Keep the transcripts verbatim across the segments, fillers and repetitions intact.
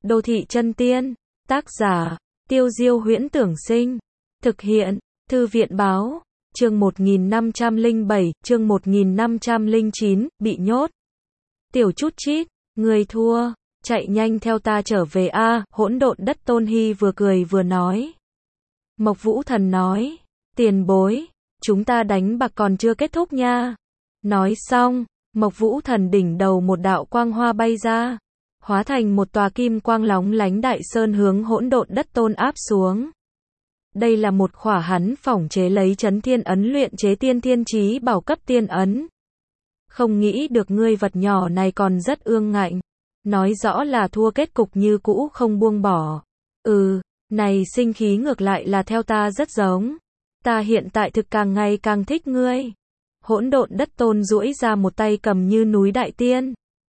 Đô thị chân tiên, tác giả, Tiêu Diêu Huyễn Tưởng Sinh, thực hiện, Thư viện Báo, chương một nghìn năm trăm lẻ bảy, chương một nghìn năm trăm lẻ chín, bị nhốt. Tiểu chút chít, người thua, chạy nhanh theo ta trở về a, hỗn độn đất Tôn Hy vừa cười vừa nói. Mộc Vũ Thần nói, tiền bối, chúng ta đánh bạc còn chưa kết thúc nha. Nói xong, Mộc Vũ Thần đỉnh đầu một đạo quang hoa bay ra, hóa thành một tòa kim quang lóng lánh đại sơn hướng hỗn độn đất Tôn áp xuống. Đây là một khỏa hắn phỏng chế lấy chấn thiên ấn luyện chế tiên thiên chí bảo cấp tiên ấn. Không nghĩ được ngươi vật nhỏ này còn rất ương ngạnh, nói rõ là thua kết cục như cũ không buông bỏ. Ừ, này sinh khí ngược lại là theo ta rất giống. Ta hiện tại thực càng ngày càng thích ngươi. Hỗn độn đất Tôn duỗi ra một tay cầm như núi đại tiên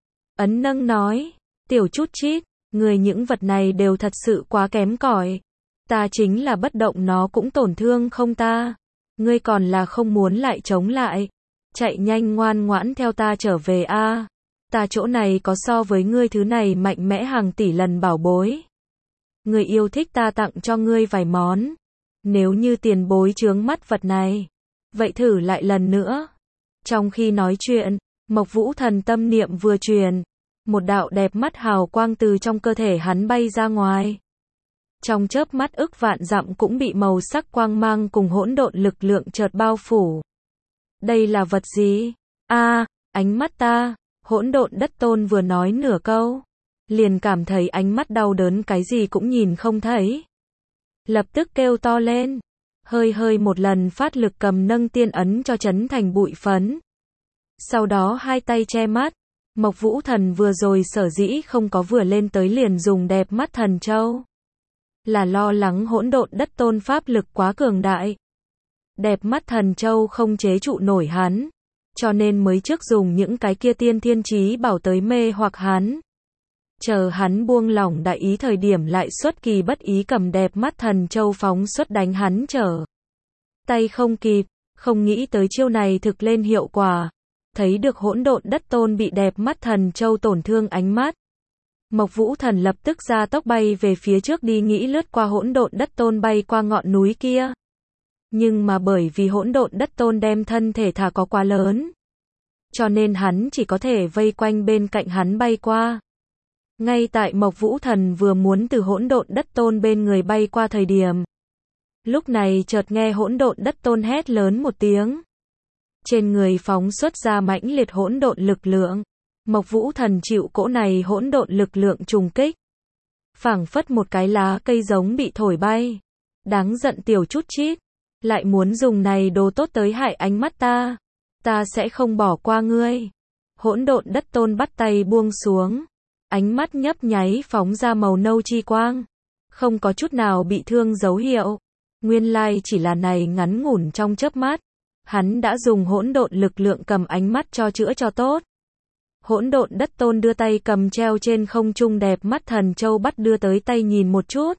ấn nâng nói, tiểu chút chít, người những vật này đều thật sự quá kém cỏi. Ta chính là bất động nó cũng tổn thương không ta. Ngươi còn là không muốn lại chống lại. Chạy nhanh ngoan ngoãn theo ta trở về a. Ta chỗ này có so với ngươi thứ này mạnh mẽ hàng tỷ lần bảo bối. Ngươi yêu thích ta tặng cho ngươi vài món. Nếu như tiền bối chướng mắt vật này, vậy thử lại lần nữa. Trong khi nói chuyện, Mộc Vũ Thần tâm niệm vừa truyền, một đạo đẹp mắt hào quang từ trong cơ thể hắn bay ra ngoài. Trong chớp mắt ức vạn dặm cũng bị màu sắc quang mang cùng hỗn độn lực lượng chợt bao phủ. Đây là vật gì? A, à, ánh mắt ta. Hỗn độn đất Tôn vừa nói nửa câu, liền cảm thấy ánh mắt đau đớn cái gì cũng nhìn không thấy. Lập tức kêu to lên, hơi hơi một lần phát lực cầm nâng tiên ấn cho chấn thành bụi phấn. Sau đó hai tay che mắt, Mộc Vũ Thần vừa rồi sở dĩ không có vừa lên tới liền dùng đẹp mắt thần châu. Là lo lắng hỗn độn đất Tôn pháp lực quá cường đại. Đẹp mắt thần châu không chế trụ nổi hắn, cho nên mới trước dùng những cái kia tiên thiên chí bảo tới mê hoặc hắn. Chờ hắn buông lỏng đại ý thời điểm lại xuất kỳ bất ý cầm đẹp mắt thần châu phóng xuất đánh hắn trở tay không kịp, không nghĩ tới chiêu này thực lên hiệu quả. Thấy được hỗn độn đất Tôn bị đẹp mắt thần châu tổn thương ánh mắt, Mộc Vũ Thần lập tức ra tốc bay về phía trước đi nghĩ lướt qua hỗn độn đất Tôn bay qua ngọn núi kia. Nhưng mà bởi vì hỗn độn đất Tôn đem thân thể thả có quá lớn, cho nên hắn chỉ có thể vây quanh bên cạnh hắn bay qua. Ngay tại Mộc Vũ Thần vừa muốn từ hỗn độn đất Tôn bên người bay qua thời điểm, lúc này chợt nghe hỗn độn đất Tôn hét lớn một tiếng. Trên người phóng xuất ra mãnh liệt hỗn độn lực lượng. Mộc Vũ Thần chịu cỗ này hỗn độn lực lượng trùng kích, phảng phất một cái lá cây giống bị thổi bay. Đáng giận tiểu chút chít, lại muốn dùng này đồ tốt tới hại ánh mắt ta. Ta sẽ không bỏ qua ngươi. Hỗn độn đất Tôn bắt tay buông xuống, ánh mắt nhấp nháy phóng ra màu nâu chi quang, không có chút nào bị thương dấu hiệu. Nguyên lai chỉ là này ngắn ngủn trong chớp mắt, hắn đã dùng hỗn độn lực lượng cầm ánh mắt cho chữa cho tốt. Hỗn độn đất Tôn đưa tay cầm treo trên không trung đẹp mắt thần châu bắt đưa tới tay nhìn một chút.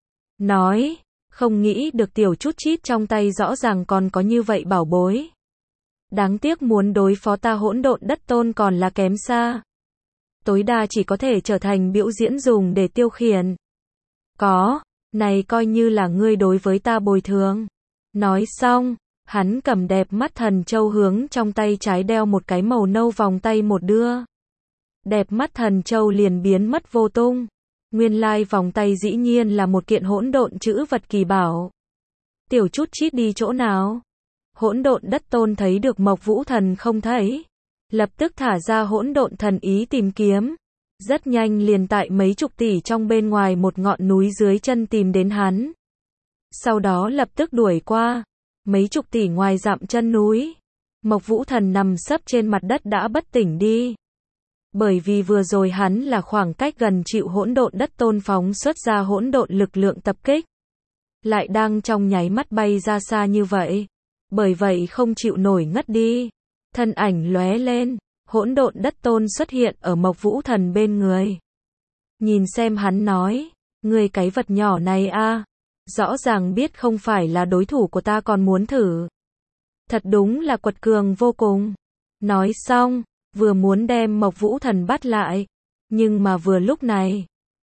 Nói, không nghĩ được tiểu chút chít trong tay rõ ràng còn có như vậy bảo bối. Đáng tiếc muốn đối phó ta hỗn độn đất Tôn còn là kém xa. Tối đa chỉ có thể trở thành biểu diễn dùng để tiêu khiển. Có, này coi như là ngươi đối với ta bồi thường. Nói xong, hắn cầm đẹp mắt thần châu hướng trong tay trái đeo một cái màu nâu vòng tay một đưa. Đẹp mắt thần châu liền biến mất vô tung. Nguyên lai vòng tay dĩ nhiên là một kiện hỗn độn chữ vật kỳ bảo. Tiểu chút chít đi chỗ nào? Hỗn độn đất Tôn thấy được Mộc Vũ Thần không thấy, lập tức thả ra hỗn độn thần ý tìm kiếm. Rất nhanh liền tại mấy chục tỷ trong bên ngoài một ngọn núi dưới chân tìm đến hắn. Sau đó lập tức đuổi qua. Mấy chục tỷ ngoài dặm chân núi, Mộc Vũ Thần nằm sấp trên mặt đất đã bất tỉnh đi. Bởi vì vừa rồi hắn là khoảng cách gần chịu hỗn độn đất Tôn phóng xuất ra hỗn độn lực lượng tập kích, lại đang trong nháy mắt bay ra xa như vậy, bởi vậy không chịu nổi ngất đi. Thân ảnh lóe lên, hỗn độn đất Tôn xuất hiện ở Mộc Vũ Thần bên người. Nhìn xem hắn nói, ngươi cái vật nhỏ này a, rõ ràng biết không phải là đối thủ của ta còn muốn thử. Thật đúng là quật cường vô cùng. Nói xong, vừa muốn đem Mộc Vũ Thần bắt lại, nhưng mà vừa lúc này,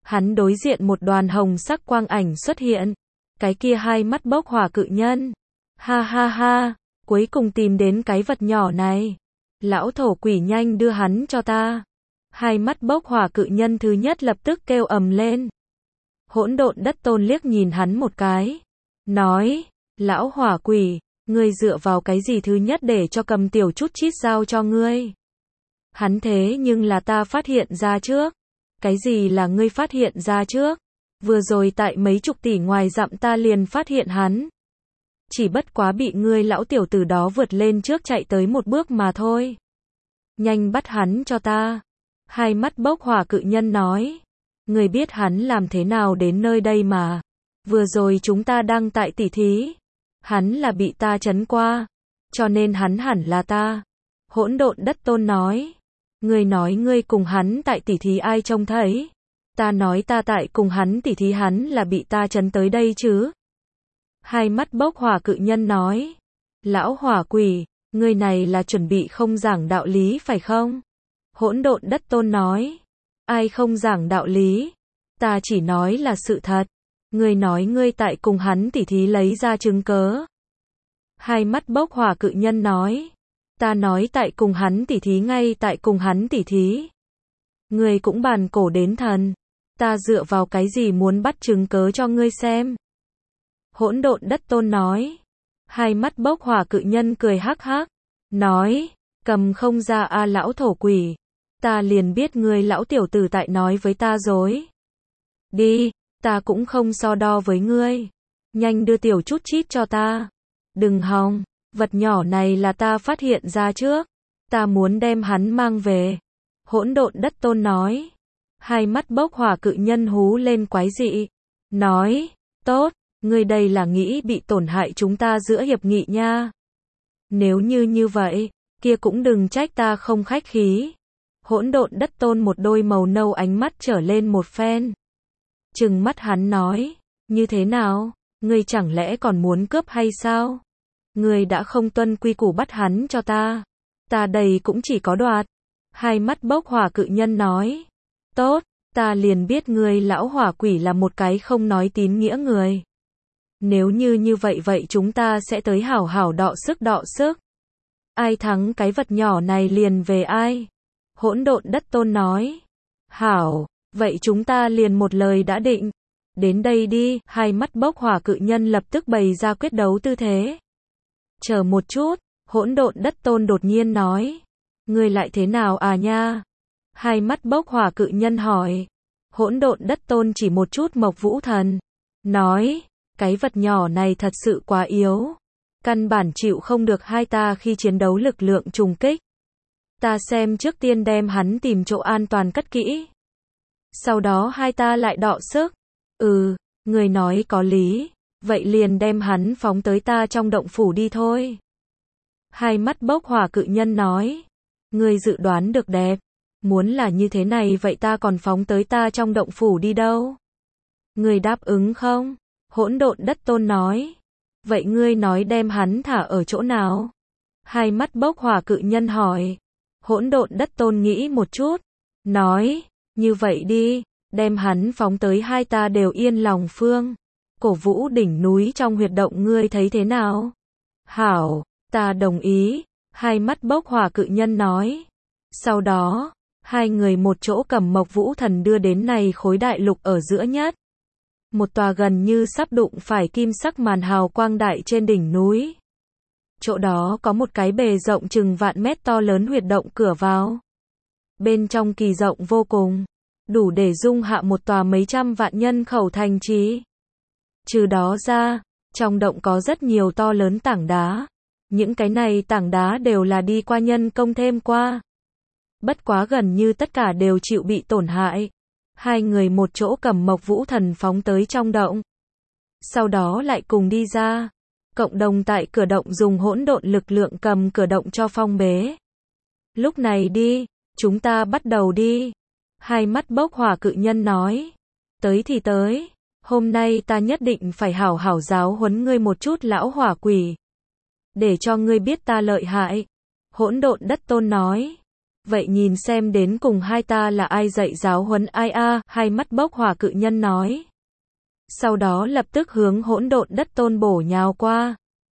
Hắn đối diện một đoàn hồng sắc quang ảnh xuất hiện. Cái kia hai mắt bốc hỏa cự nhân. Ha ha ha, cuối cùng tìm đến cái vật nhỏ này. Lão thổ quỷ nhanh đưa hắn cho ta. Hai mắt bốc hỏa cự nhân thứ nhất lập tức kêu ầm lên. Hỗn độn đất tôn liếc nhìn hắn một cái. Nói, lão hỏa quỷ, ngươi dựa vào cái gì thứ nhất để cho cầm tiểu chút chít giao cho ngươi. Hắn thế nhưng là ta phát hiện ra trước. Cái gì là ngươi phát hiện ra trước? Vừa rồi tại mấy chục tỷ ngoài dặm ta liền phát hiện hắn. Chỉ bất quá bị ngươi lão tiểu tử đó vượt lên trước chạy tới một bước mà thôi. Nhanh bắt hắn cho ta. Hai mắt bốc hỏa cự nhân nói. Ngươi biết hắn làm thế nào đến nơi đây mà. Vừa rồi chúng ta đang tại tỉ thí. Hắn là bị ta trấn qua. Cho nên hắn hẳn là ta. Hỗn độn đất tôn nói. Ngươi nói ngươi cùng hắn tại tỉ thí ai trông thấy. Ta nói ta tại cùng hắn tỉ thí hắn là bị ta trấn tới đây chứ. Hai mắt bốc hỏa cự nhân nói. Lão hỏa quỷ, ngươi này là chuẩn bị không giảng đạo lý phải không? Hỗn độn đất tôn nói. Ai không giảng đạo lý? Ta chỉ nói là sự thật. Ngươi nói ngươi tại cùng hắn tỉ thí lấy ra chứng cớ. Hai mắt bốc hỏa cự nhân nói. Ta nói tại cùng hắn tỉ thí ngay tại cùng hắn tỉ thí. Ngươi cũng bàn cổ đến thần. Ta dựa vào cái gì muốn bắt chứng cớ cho ngươi xem? Hỗn độn đất tôn nói. Hai mắt bốc hỏa cự nhân cười hắc hắc. Nói, cầm không ra a lão thổ quỷ. Ta liền biết ngươi lão tiểu tử tại nói với ta dối. Đi, ta cũng không so đo với ngươi. Nhanh đưa tiểu chút chít cho ta. Đừng hòng, vật nhỏ này là ta phát hiện ra trước. Ta muốn đem hắn mang về. Hỗn độn đất tôn nói. Hai mắt bốc hỏa cự nhân hú lên quái dị. Nói, tốt, ngươi đây là nghĩ bị tổn hại chúng ta giữa hiệp nghị nha. Nếu như như vậy, kia cũng đừng trách ta không khách khí. Hỗn độn đất tôn một đôi màu nâu ánh mắt trở lên một phen. Trừng mắt hắn nói, như thế nào, ngươi chẳng lẽ còn muốn cướp hay sao? Ngươi đã không tuân quy củ bắt hắn cho ta. Ta đây cũng chỉ có đoạt. Hai mắt bốc hỏa cự nhân nói. Tốt, ta liền biết ngươi lão hỏa quỷ là một cái không nói tín nghĩa người. Nếu như như vậy vậy chúng ta sẽ tới hảo hảo đọ sức đọ sức. Ai thắng cái vật nhỏ này liền về ai? Hỗn độn đất tôn nói. Hảo, vậy chúng ta liền một lời đã định. Đến đây đi, hai mắt bốc hỏa cự nhân lập tức bày ra quyết đấu tư thế. Chờ một chút, hỗn độn đất tôn đột nhiên nói. Ngươi lại thế nào à nha? Hai mắt bốc hỏa cự nhân hỏi. Hỗn độn đất tôn chỉ một chút Mộc Vũ Thần. Nói, cái vật nhỏ này thật sự quá yếu. Căn bản chịu không được hai ta khi chiến đấu lực lượng trùng kích. Ta xem trước tiên đem hắn tìm chỗ an toàn cất kỹ. Sau đó hai ta lại đọ sức. Ừ, người nói có lý. Vậy liền đem hắn phóng tới ta trong động phủ đi thôi. Hai mắt bốc hỏa cự nhân nói. Ngươi dự đoán được đẹp. Muốn là như thế này vậy ta còn phóng tới ta trong động phủ đi đâu? Ngươi đáp ứng không? Hỗn độn đất tôn nói. Vậy ngươi nói đem hắn thả ở chỗ nào? Hai mắt bốc hỏa cự nhân hỏi. Hỗn độn đất tôn nghĩ một chút. Nói, như vậy đi, đem hắn phóng tới hai ta đều yên lòng phương. Cổ Vũ đỉnh núi trong huyệt động ngươi thấy thế nào? Hảo, ta đồng ý. Hai mắt bốc hỏa cự nhân nói. Sau đó, hai người một chỗ cầm Mộc Vũ Thần đưa đến này khối đại lục ở giữa nhất. Một tòa gần như sắp đụng phải kim sắc màn hào quang đại trên đỉnh núi. Chỗ đó có một cái bề rộng chừng vạn mét to lớn huyệt động cửa vào. Bên trong kỳ rộng vô cùng, đủ để dung hạ một tòa mấy trăm vạn nhân khẩu thành trì. Trừ đó ra, trong động có rất nhiều to lớn tảng đá. Những cái này tảng đá đều là đi qua nhân công thêm qua. Bất quá gần như tất cả đều chịu bị tổn hại. Hai người một chỗ cầm Mộc Vũ Thần phóng tới trong động. Sau đó lại cùng đi ra. Cộng đồng tại cửa động dùng hỗn độn lực lượng cầm cửa động cho phong bế. Lúc này đi, chúng ta bắt đầu đi. Hai mắt bốc hỏa cự nhân nói. Tới thì tới. Hôm nay ta nhất định phải hảo hảo giáo huấn ngươi một chút lão hỏa quỷ. Để cho ngươi biết ta lợi hại. Hỗn độn đất tôn nói. Vậy nhìn xem đến cùng hai ta là ai dạy giáo huấn ai a, hai mắt bốc hỏa cự nhân nói. Sau đó lập tức hướng hỗn độn đất tôn bổ nhào qua.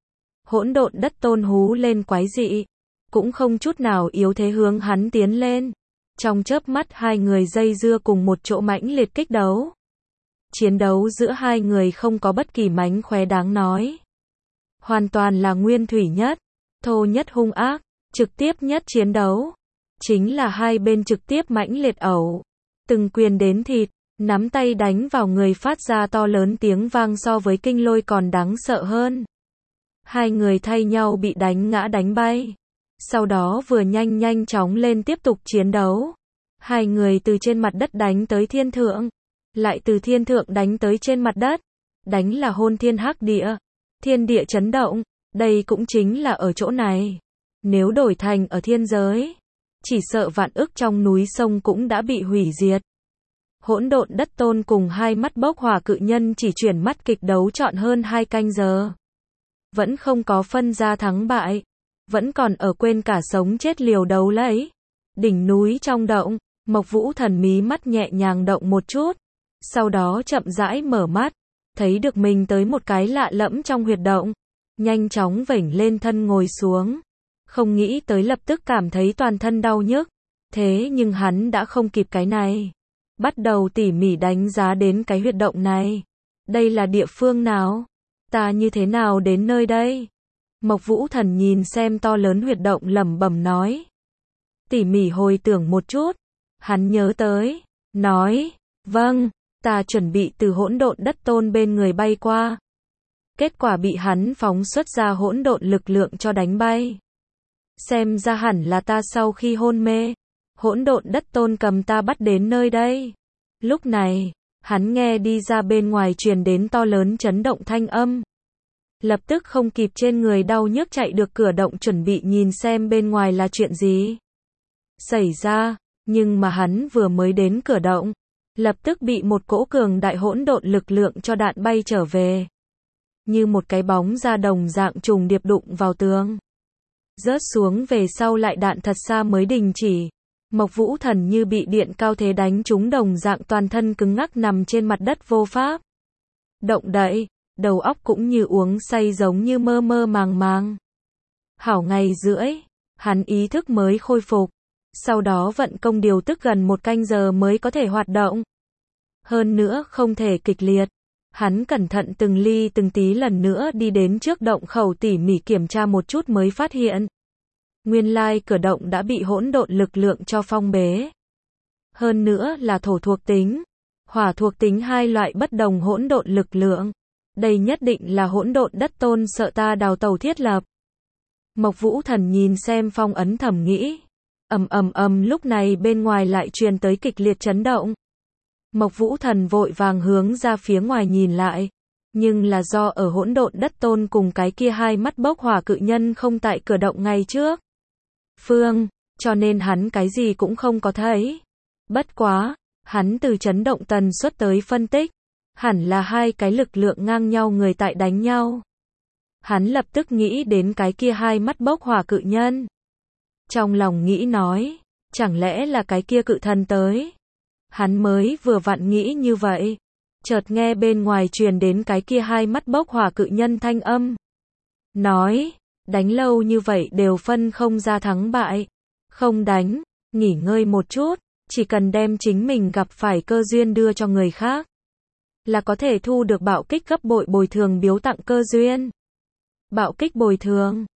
Hỗn độn đất tôn hú lên quái dị, cũng không chút nào yếu thế hướng hắn tiến lên. Trong chớp mắt hai người dây dưa cùng một chỗ mãnh liệt kích đấu. Chiến đấu giữa hai người không có bất kỳ mánh khóe đáng nói. Hoàn toàn là nguyên thủy nhất, thô nhất hung ác, trực tiếp nhất chiến đấu. Chính là hai bên trực tiếp mãnh liệt ẩu. Từng quyền đến thịt, nắm tay đánh vào người phát ra to lớn tiếng vang so với kinh lôi còn đáng sợ hơn. Hai người thay nhau bị đánh ngã đánh bay. Sau đó vừa nhanh nhanh chóng lên tiếp tục chiến đấu. Hai người từ trên mặt đất đánh tới thiên thượng. Lại từ thiên thượng đánh tới trên mặt đất. Đánh là hôn thiên hắc địa. Thiên địa chấn động. Đây cũng chính là ở chỗ này. Nếu đổi thành ở thiên giới, chỉ sợ vạn ức trong núi sông cũng đã bị hủy diệt. Hỗn độn đất tôn cùng hai mắt bốc hỏa cự nhân chỉ chuyển mắt kịch đấu trọn hơn hai canh giờ. Vẫn không có phân ra thắng bại. Vẫn còn ở quên cả sống chết liều đấu lấy. Đỉnh núi trong động, Mộc Vũ Thần mí mắt nhẹ nhàng động một chút. Sau đó chậm rãi mở mắt. Thấy được mình tới một cái lạ lẫm trong huyệt động. Nhanh chóng vểnh lên thân ngồi xuống. Không nghĩ tới lập tức cảm thấy toàn thân đau nhức. Thế nhưng hắn đã không kịp cái này. Bắt đầu tỉ mỉ đánh giá đến cái huyệt động này. Đây là địa phương nào? Ta như thế nào đến nơi đây? Mộc Vũ Thần nhìn xem to lớn huyệt động lẩm bẩm nói. Tỉ mỉ hồi tưởng một chút. Hắn nhớ tới. Nói. Vâng, ta chuẩn bị từ hỗn độn đất tôn bên người bay qua. Kết quả bị hắn phóng xuất ra hỗn độn lực lượng cho đánh bay. Xem ra hẳn là ta sau khi hôn mê. Hỗn độn đất tôn cầm ta bắt đến nơi đây. Lúc này, hắn nghe đi ra bên ngoài truyền đến to lớn chấn động thanh âm. Lập tức không kịp trên người đau nhức chạy được cửa động chuẩn bị nhìn xem bên ngoài là chuyện gì xảy ra, nhưng mà hắn vừa mới đến cửa động, lập tức bị một cỗ cường đại hỗn độn lực lượng cho đạn bay trở về. Như một cái bóng ra đồng dạng trùng điệp đụng vào tường. Rớt xuống về sau lại đạn thật xa mới đình chỉ. Mộc Vũ Thần như bị điện cao thế đánh trúng đồng dạng toàn thân cứng ngắc nằm trên mặt đất vô pháp động đậy, đầu óc cũng như uống say giống như mơ mơ màng màng. Hảo ngày rưỡi, hắn ý thức mới khôi phục, sau đó vận công điều tức gần một canh giờ mới có thể hoạt động. Hơn nữa không thể kịch liệt. Hắn cẩn thận từng ly từng tí lần nữa đi đến trước động khẩu tỉ mỉ kiểm tra một chút mới phát hiện. Nguyên lai cửa động đã bị hỗn độn lực lượng cho phong bế. Hơn nữa là thổ thuộc tính, hỏa thuộc tính hai loại bất đồng hỗn độn lực lượng. Đây nhất định là hỗn độn đất tôn sợ ta đào tẩu thiết lập. Mộc Vũ Thần nhìn xem phong ấn thầm nghĩ. Ầm ầm ầm lúc này bên ngoài lại truyền tới kịch liệt chấn động. Mộc Vũ Thần vội vàng hướng ra phía ngoài nhìn lại. Nhưng là do ở hỗn độn đất tôn cùng cái kia hai mắt bốc hỏa cự nhân không tại cửa động ngay trước phương, cho nên hắn cái gì cũng không có thấy. Bất quá, hắn từ chấn động tần suất tới phân tích, hẳn là hai cái lực lượng ngang nhau người tại đánh nhau. Hắn lập tức nghĩ đến cái kia hai mắt bốc hỏa cự nhân. Trong lòng nghĩ nói, chẳng lẽ là cái kia cự thần tới? Hắn mới vừa vặn nghĩ như vậy, chợt nghe bên ngoài truyền đến cái kia hai mắt bốc hỏa cự nhân thanh âm. Nói, đánh lâu như vậy đều phân không ra thắng bại. Không đánh, nghỉ ngơi một chút, chỉ cần đem chính mình gặp phải cơ duyên đưa cho người khác, là có thể thu được bạo kích gấp bội bồi thường biếu tặng cơ duyên. Bạo kích bồi thường,